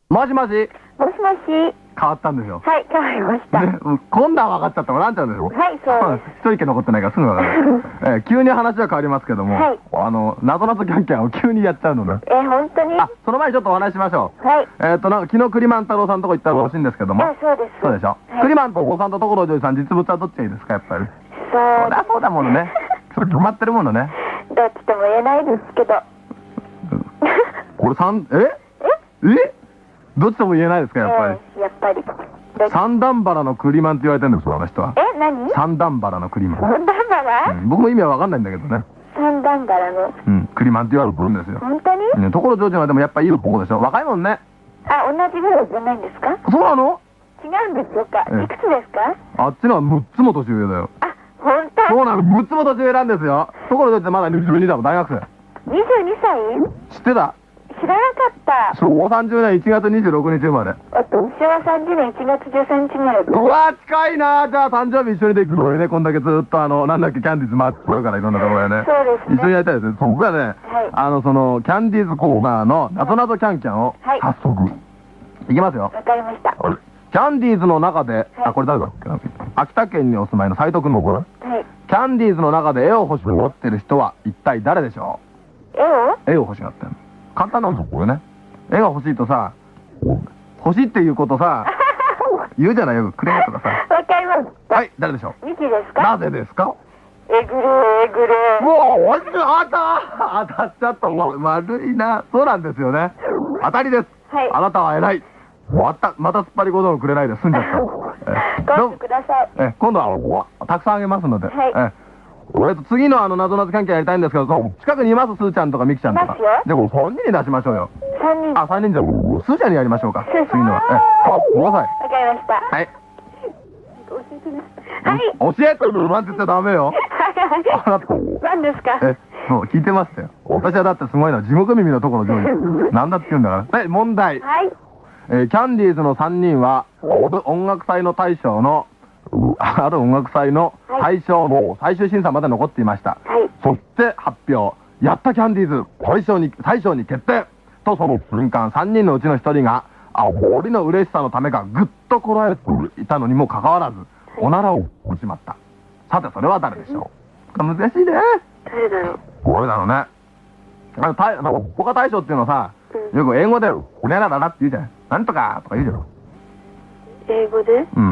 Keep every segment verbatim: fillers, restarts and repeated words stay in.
もしもし。 もしもし。 変わったんですよ。 はい、変わりました。 ね、今度は分かっちゃったもん、ランちゃんですよ。 はい、そうです。 一人家残ってないからすぐ分かる。えー、急に話は変わりますけども、 はい、 あの、なぞなぞキャンキャンを急にやっちゃうのね。 えー、本当に？ あ、その前にちょっとお話ししましょう。 はい。 えっと、なんか昨日栗万太郎さんのとこ行ったら欲しいんですけども。 あ、そうです。 そうでしょ。はい、栗万太郎さんと所ジョージさん、実物はどっちがいいですか、やっぱり。 そう。 そりゃそうだものね。それ決まってるものね。 どっちとも言えないですけど。 これ三、えええどっちとも言えないですか、やっぱり。 えー、やっぱり。 三段腹の栗マンって言われてるんですよ、あの人は。 え、何？ 三段腹の栗マン。 三段腹？ うん、僕も意味はわかんないんだけどね。 三段腹の。 うん、栗マンって言われてるんですよ。 本当に？ うん、ところジョージはでもやっぱいいとこでしょ。若いもんね。 あ、同じぐらいじゃないんですか？ そうなの？ 違うんでしょうか。いくつですか？ あっちのはむっつも年上だよ。 あ、本当？ そうなの、むっつも年上なんですよ。ところジョージってまだにじゅうにだもん、大学生。 にじゅうにさい？ 知ってた？ 知らなかった。 そう、さんじゅうねんいちがつにじゅうろくにち生まれ。 あと、昭和さんじゅうねんいちがつじゅうさんにち生まれ。 うわー、近いなー。じゃあ誕生日一緒にできるのにね、こんだけずっとあの、なんだっけ、キャンディーズ回ってくるからいろんなところへね。 そうですね。 一緒にやりたいですね。そう、僕はね、 はい、 あの、その、キャンディーズコーナーのなぞなぞキャンキャンを、 はい、 早速、いきますよ。 わかりました。 キャンディーズの中で、 はい、 あ、これ誰だっけな。秋田県にお住まいの斉藤君のこれ。 はい。 キャンディーズの中で絵を欲しがってる人は一体誰でしょう？絵を？ 絵を欲しがってるの。簡単なんですよ、これね。絵が欲しいとさ、欲しいっていうことさ、言うじゃないよ、くれとかさ。 わかりました。 はい、誰でしょう？ ミキですか？ なぜですか？ えぐれえぐれ。 もう、おいしい、あった当たっちゃった。悪いな。そうなんですよね。当たりです。 はい。 あなたは偉い。また、また突っ張り小道くれないで済んじゃった。 今度ください。 え、今度は、たくさんあげますので。 はい。 ええっと、次のあの、なぞなぞ関係やりたいんですけど、近くにいます、スーちゃんとかミキちゃんとか。 いますよ。 じゃあ、これさんにんに出しましょうよ。 さんにん。 あ、さんにんじゃ、スーちゃんにやりましょうか。次のは。え、あ、ください。 わかりました。 はい。 教えてね。はい。 教えてるなんて言っちゃダメよ。 あなた。何ですか？ え、そう、聞いてましたよ。私はだってすごいの、地獄耳のところ上位。なんだって言うんだから。はい、問題。 はい。 えー、キャンディーズのさんにんは、音楽祭の大賞の、ある音楽祭の大賞の最終審査まで残っていました。 はい。 そして発表。やったキャンディーズ、大賞に、大賞に決定とその瞬間、さんにんのうちのひとりが、あまりの嬉しさのためかぐっとこらえていたのにもかかわらず、おならを打ちまった。さて、それは誰でしょう？難しいね。 誰だろう？ これだろうね。あの、たい、他大賞っていうのはさ、よく英語で、おねらららって言うじゃん。なんとかとか言うじゃん。 英語で？ うん。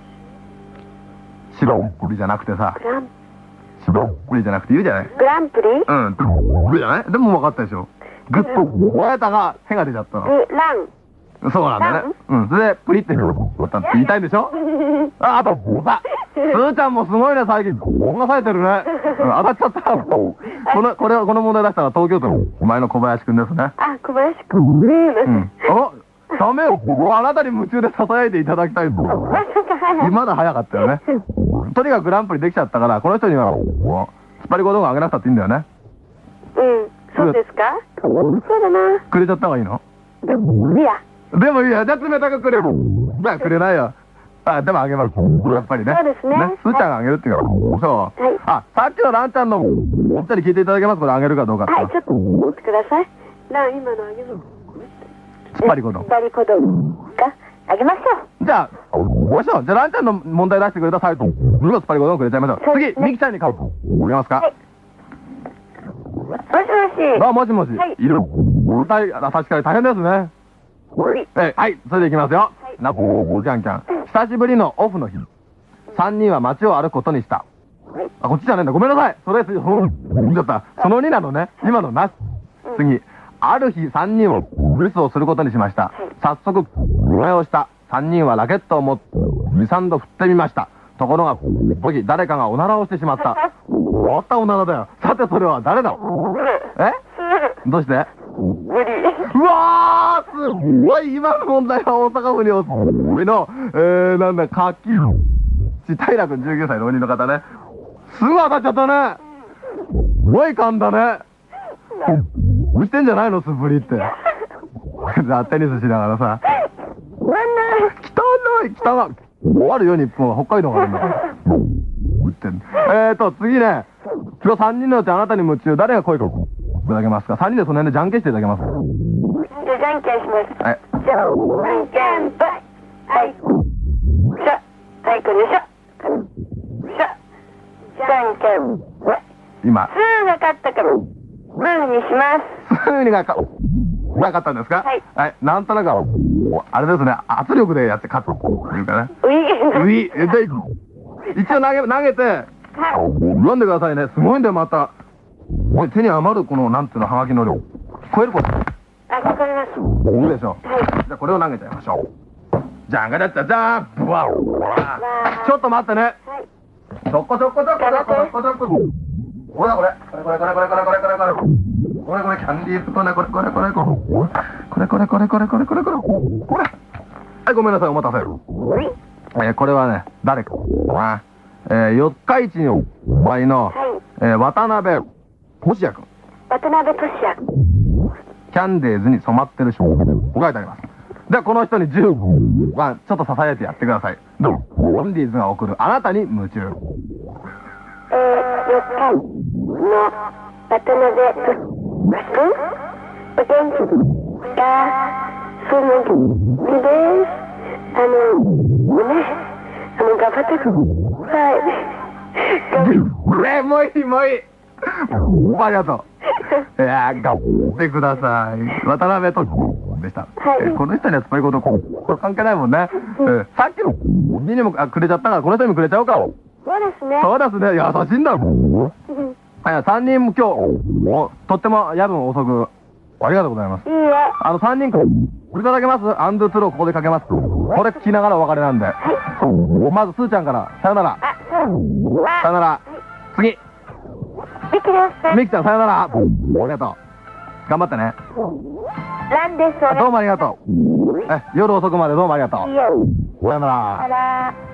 白っぷりじゃなくてさ、 グラン、 白っぷりじゃなくて言うじゃない。 グランプリ？ うん。グじゃないでも分かったでしょ。ぐっとこえたが、へが出ちゃったの。 グラン。 そうなんだよね。うん。それで、プリって言いたいんでしょ。あ、あと、ボサ。スーちゃんもすごいね、最近。こんなされてるね。当たっちゃった。この、これは、この問題出したのは東京都のお前の小林くんですね。 あ、小林くん。うん。 あ、ダメよ。あなたに夢中で囁いていただきたいんですよ。まだ早かったよね。とにかくグランプリできちゃったから、この人には、突っ張り小道具あげなくたっていいんだよね。 うん。そうですか？そうだな。 くれちゃった方がいいの？ でも、いや。 でもいいや、じゃあ冷たくくれる。まあ、くれないよ。あ、でもあげます。やっぱりね。 そうですね。ね、 スーちゃんがあげるっていうから。そう。はい。あ、さっきのランちゃんの、お二人聞いていただけます？これあげるかどうかって。 はい、ちょっと持ってください。ラン、今のあげる。 突っ張り小道具。 突っ張り小道具か。あげましょう。 じゃあ、おいしょう。じゃあ、ランちゃんの問題出してくれたサイト、今突っ張り小道具くれちゃいましょう。次、ミキちゃんに買う。あげますか？はい。 もしもし。 あ、もしもし。はい。いる。大、確かに大変ですね。え、はい、それでいきますよ。な、おー、キャンキャン。久しぶりのオフの日。三人は街を歩くことにした。あ、こっちじゃないんだ。ごめんなさい。それ、その、見ちゃった。そのになのね。今のなし。次。ある日、三人は留守をすることにしました。早速、恋愛をした。三人はラケットを持って、に、さんど振ってみました。ところが、この時、誰かがおならをしてしまった。終わったおならだよ。さて、それは誰だ？え？どうして？ 無理。 うわー、すごい。今の問題は大阪府にお住まいの、えー、なんだ、かきち平君じゅうきゅうさい浪人の方ね。すぐ当たっちゃったね。すごい噛んだね。押してんじゃないの、素振りって。テニスしながらさ。汚い、汚い。あるよ、日本は。北海道があるんだから。えーと、次ね。今日さんにんのうちあなたに夢中、誰が声かけいただけますか？ さん 人でその辺でじゃんけんしていただけますか？ じゃあ、じゃんけんします。 はい。 じゃんけんぽい。はい。しょ。はい、これしょ。しょ。じゃんけんぽい。 今。 スーが勝ったから、ブーにします。 スーがか、なかったんですか？ はい。 はい。なんとなく、あれですね、圧力でやって勝つっていうかね。 ウィウィ、え、で、一応投げ、投げて、 はい。 読んでくださいね。すごいんだよ、また。おい手に余るこの、なんていうの、はがきの量。超えること。 あ、わかります。 いいでしょ。 はい。 じゃあこれを投げちゃいましょう。じゃんがだったじゃん。ブワー。ちょっと待ってね。 はい。 ちょこちょこちょこちょこちょこちょこ。ほらこれ。これこれこれこれこれこれこれこれ。これこれキャンディーズこれこれこれこれこれ。これこれこれこれこれこれこれ。これ。はい、ごめんなさい、お待たせ。えー、これはね、誰か。えー、四日市の場合の、 はい。 えー、渡辺俊也君。 渡辺俊也。 キャンディーズに染まってる人書いてあります。ではこの人にじゅうばんちょっと支えてやってください。どうも。キャンディーズが送るあなたに夢中。 えー、四日の渡辺俊也君。お元気ですか？そうなんです。あの、ね、あの、頑張ってください。 えー、もういい、もういい。ありがとう。いやー、頑張ってください。渡辺とでした。 はいえーこの人にはスパイこと、これ関係ないもんね。えーさっきのににもあくれちゃったから、この人にもくれちゃおうか。 そうですね。 そうですね、優しいんだ。さんにんも今日、とっても夜分遅く、ありがとうございます。 いいえ。 あの、さんにんこれいただけます？アンドゥトゥローここでかけます。これ聞きながらお別れなんで。まず、すーちゃんから、さよなら。 あ、そう。 さよなら。次。 ミキです。 みきちゃん、さよなら。ありがとう。頑張ってね。 ランです。 どうもありがとう。え、夜遅くまでどうもありがとう。 いいえ。 さよならあ。ら。